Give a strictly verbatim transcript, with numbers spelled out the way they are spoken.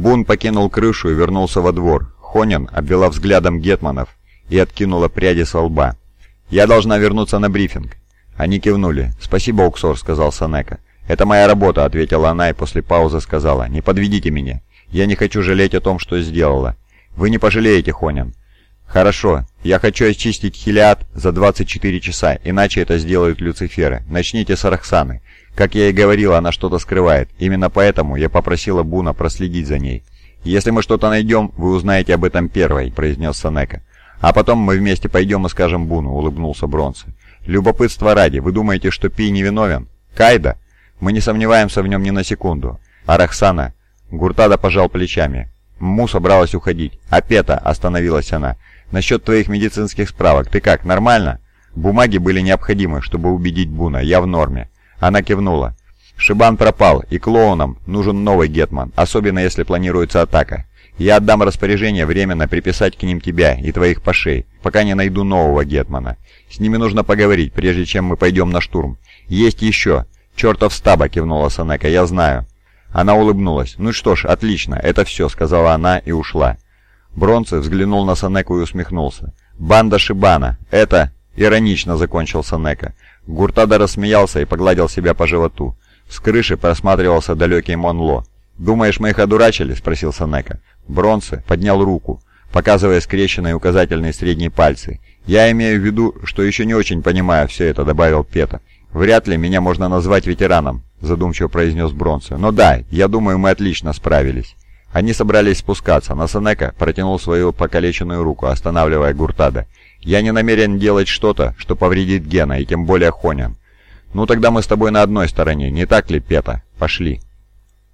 Бун покинул крышу и вернулся во двор. Хонин обвела взглядом гетманов и откинула пряди со лба. «Я должна вернуться на брифинг». Они кивнули. «Спасибо, Уксор», — сказал Сенека. «Это моя работа», — ответила она и после паузы сказала. «Не подведите меня. Я не хочу жалеть о том, что сделала». «Вы не пожалеете, Хонин». «Хорошо. Я хочу очистить Хелиад за двадцать четыре часа, иначе это сделают Люциферы. Начните с Роксаны. Как я и говорила, она что-то скрывает. Именно поэтому я попросила Буна проследить за ней. Если мы что-то найдем, вы узнаете об этом первой», — произнес Сенека. «А потом мы вместе пойдем и скажем Буну», — улыбнулся Бронце. «Любопытство ради, вы думаете, что Пи невиновен? Кайда? Мы не сомневаемся в нем ни на секунду. А Роксана?» Гуртада пожал плечами. Мму собралась уходить. «А Пета?» — остановилась она. «Насчет твоих медицинских справок. Ты как, нормально?» «Бумаги были необходимы, чтобы убедить Буна. Я в норме». Она кивнула. «Шибан пропал, и клоунам нужен новый гетман, особенно если планируется атака. Я отдам распоряжение временно приписать к ним тебя и твоих пашей, пока не найду нового гетмана. С ними нужно поговорить, прежде чем мы пойдем на штурм. Есть еще». «Чертов стаба», — кивнула Сенека, — «я знаю». Она улыбнулась. «Ну что ж, отлично, это все», — сказала она и ушла. Бронце взглянул на Сенеку и усмехнулся. «Банда Шибана. Это...» — иронично закончил Сенека. Гуртада рассмеялся и погладил себя по животу. С крыши просматривался далекий Монло. «Думаешь, мы их одурачили?» — спросил Сенека. Бронце поднял руку, показывая скрещенные указательные и средние пальцы. «Я имею в виду, что еще не очень понимаю все это», — добавил Пета. «Вряд ли меня можно назвать ветераном», — задумчиво произнес Бронце. «Но да, я думаю, мы отлично справились». Они собрались спускаться, но Сенека протянул свою покалеченную руку, останавливая Гуртада. «Я не намерен делать что-то, что повредит Гена, и тем более Хонин». «Ну тогда мы с тобой на одной стороне, не так ли, Пета? Пошли».